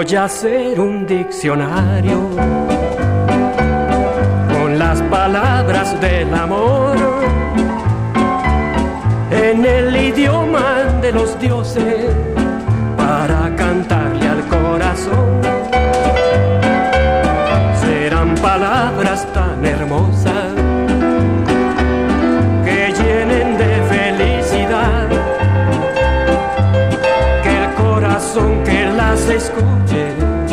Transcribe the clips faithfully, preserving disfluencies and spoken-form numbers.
Voy a hacer un diccionario con las palabras del amor en el idioma de los dioses para cantarle al corazón. Serán palabras tan hermosas que llenen de felicidad, que el corazón que las escuche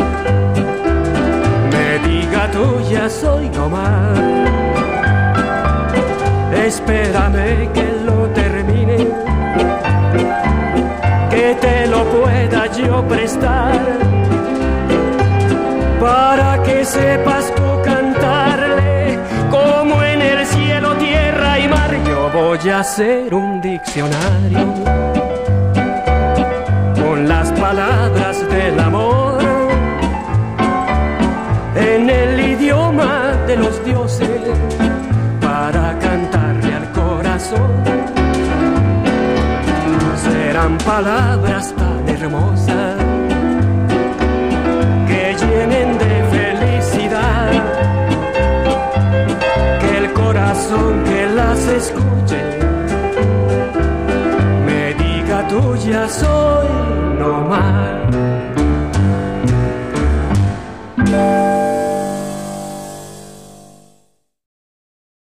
me diga tuya soy no más. Espérame que lo termine, que te lo pueda yo prestar, para que sepas tú cantarle como en el cielo, tierra y mar. Yo voy a hacer un diccionario con las palabras del amor en el idioma de los dioses para cantarle al corazón. Serán palabras tan hermosas que llenen de felicidad, que el corazón que las escuche me diga tuya soy no más.